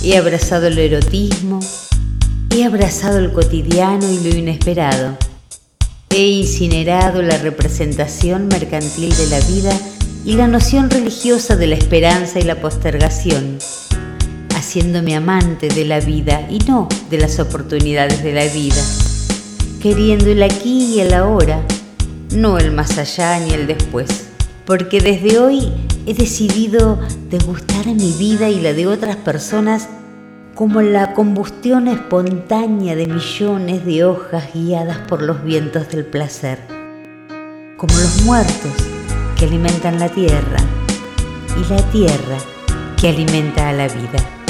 He abrazado el erotismo, he abrazado el cotidiano y lo inesperado. He incinerado la representación mercantil de la vida y la noción religiosa de la esperanza y la postergación, haciéndome amante de la vida y no de las oportunidades de la vida, queriendo el aquí y el ahora, no el más allá ni el después, porque desde hoy he decidido degustar mi vida y la de otras personas como la combustión espontánea de millones de hojas guiadas por los vientos del placer, como los muertos que alimentan la tierra y la tierra que alimenta a la vida.